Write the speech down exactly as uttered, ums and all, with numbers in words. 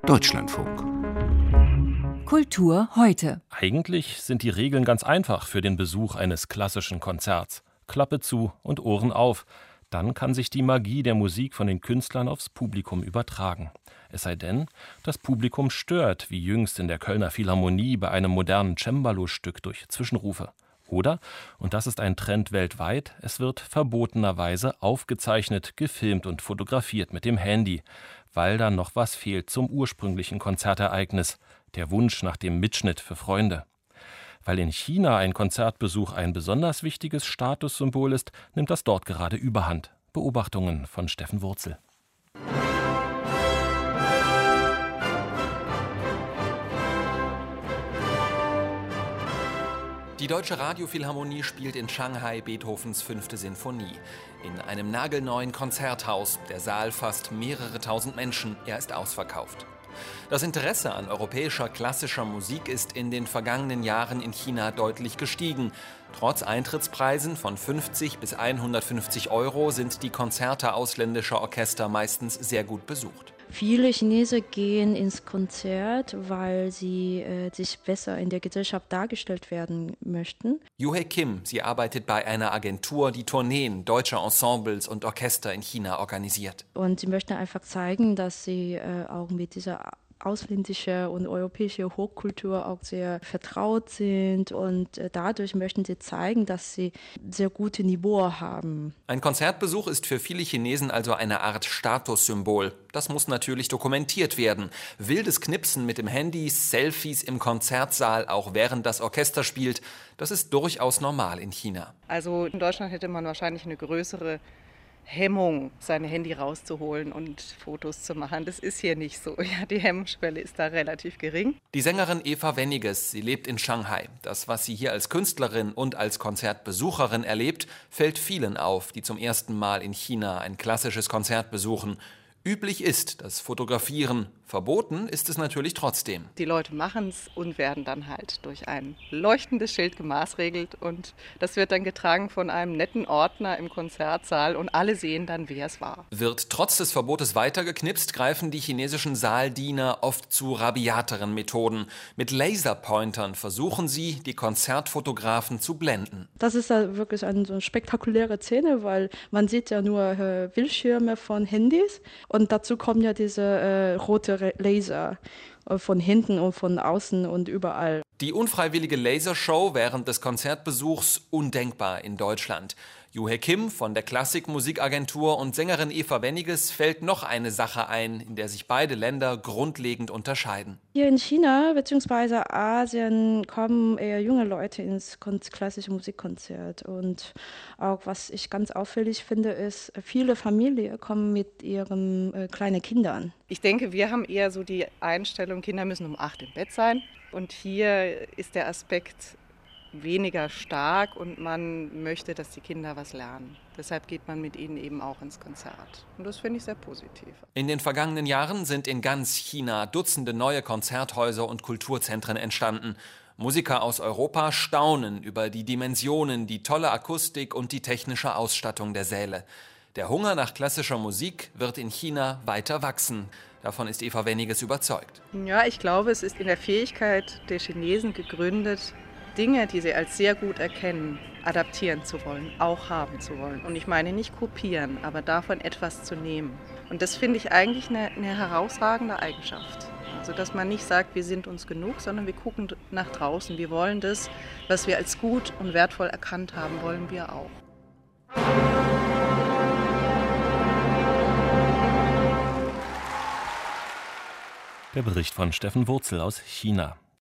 Deutschlandfunk. Kultur heute. Eigentlich sind die Regeln ganz einfach für den Besuch eines klassischen Konzerts. Klappe zu und Ohren auf. Dann kann sich die Magie der Musik von den Künstlern aufs Publikum übertragen. Es sei denn, das Publikum stört, wie jüngst in der Kölner Philharmonie bei einem modernen Cembalo-Stück durch Zwischenrufe. Oder, und das ist ein Trend weltweit, es wird verbotenerweise aufgezeichnet, gefilmt und fotografiert mit dem Handy, weil da noch was fehlt zum ursprünglichen Konzertereignis, der Wunsch nach dem Mitschnitt für Freunde. Weil in China ein Konzertbesuch ein besonders wichtiges Statussymbol ist, nimmt das dort gerade überhand. Beobachtungen von Steffen Wurzel. Die Deutsche Radiophilharmonie spielt in Shanghai Beethovens fünfte Sinfonie. In einem nagelneuen Konzerthaus. Der Saal fasst mehrere tausend Menschen. Er ist ausverkauft. Das Interesse an europäischer klassischer Musik ist in den vergangenen Jahren in China deutlich gestiegen. Trotz Eintrittspreisen von fünfzig bis hundertfünfzig Euro sind die Konzerte ausländischer Orchester meistens sehr gut besucht. Viele Chinesen gehen ins Konzert, weil sie äh, sich besser in der Gesellschaft dargestellt werden möchten. Yuhei Kim, sie arbeitet bei einer Agentur, die Tourneen deutscher Ensembles und Orchester in China organisiert. Und sie möchten einfach zeigen, dass sie äh, auch mit dieser ausländische und europäische Hochkultur auch sehr vertraut sind und äh, dadurch möchten sie zeigen, dass sie sehr gute Niveau haben. Ein Konzertbesuch ist für viele Chinesen also eine Art Statussymbol. Das muss natürlich dokumentiert werden. Wildes Knipsen mit dem Handy, Selfies im Konzertsaal, auch während das Orchester spielt, das ist durchaus normal in China. Also in Deutschland hätte man wahrscheinlich eine größere Hemmung, sein Handy rauszuholen und Fotos zu machen. Das ist hier nicht so. Ja, die Hemmschwelle ist da relativ gering. Die Sängerin Eva Wenniges, sie lebt in Shanghai. Das, was sie hier als Künstlerin und als Konzertbesucherin erlebt, fällt vielen auf, die zum ersten Mal in China ein klassisches Konzert besuchen. Üblich ist das Fotografieren, verboten ist es natürlich trotzdem. Die Leute machen es und werden dann halt durch ein leuchtendes Schild gemaßregelt und das wird dann getragen von einem netten Ordner im Konzertsaal und alle sehen dann, wer es war. Wird trotz des Verbotes weitergeknipst, greifen die chinesischen Saaldiener oft zu rabiateren Methoden. Mit Laserpointern versuchen sie, die Konzertfotografen zu blenden. Das ist ja wirklich eine so spektakuläre Szene, weil man sieht ja nur äh, Bildschirme von Handys. Und dazu kommen ja diese äh, rote Laser äh, von hinten und von außen und überall. Die unfreiwillige Lasershow während des Konzertbesuchs undenkbar in Deutschland. Yuhei Kim von der Klassikmusikagentur und Sängerin Eva Wenniges fällt noch eine Sache ein, in der sich beide Länder grundlegend unterscheiden. Hier in China bzw. Asien kommen eher junge Leute ins klassische Musikkonzert. Und auch was ich ganz auffällig finde, ist, viele Familien kommen mit ihren äh, kleinen Kindern. Ich denke, wir haben eher so die Einstellung, Kinder müssen um acht im Bett sein. Und hier ist der Aspekt weniger stark und man möchte, dass die Kinder was lernen. Deshalb geht man mit ihnen eben auch ins Konzert. Und das finde ich sehr positiv. In den vergangenen Jahren sind in ganz China Dutzende neue Konzerthäuser und Kulturzentren entstanden. Musiker aus Europa staunen über die Dimensionen, die tolle Akustik und die technische Ausstattung der Säle. Der Hunger nach klassischer Musik wird in China weiter wachsen. Davon ist Eva Wenniges überzeugt. Ja, ich glaube, es ist in der Fähigkeit der Chinesen gegründet, Dinge, die sie als sehr gut erkennen, adaptieren zu wollen, auch haben zu wollen. Und ich meine nicht kopieren, aber davon etwas zu nehmen. Und das finde ich eigentlich eine, eine herausragende Eigenschaft. Also dass man nicht sagt, wir sind uns genug, sondern wir gucken nach draußen. Wir wollen das, was wir als gut und wertvoll erkannt haben, wollen wir auch. Der Bericht von Steffen Wurzel aus China.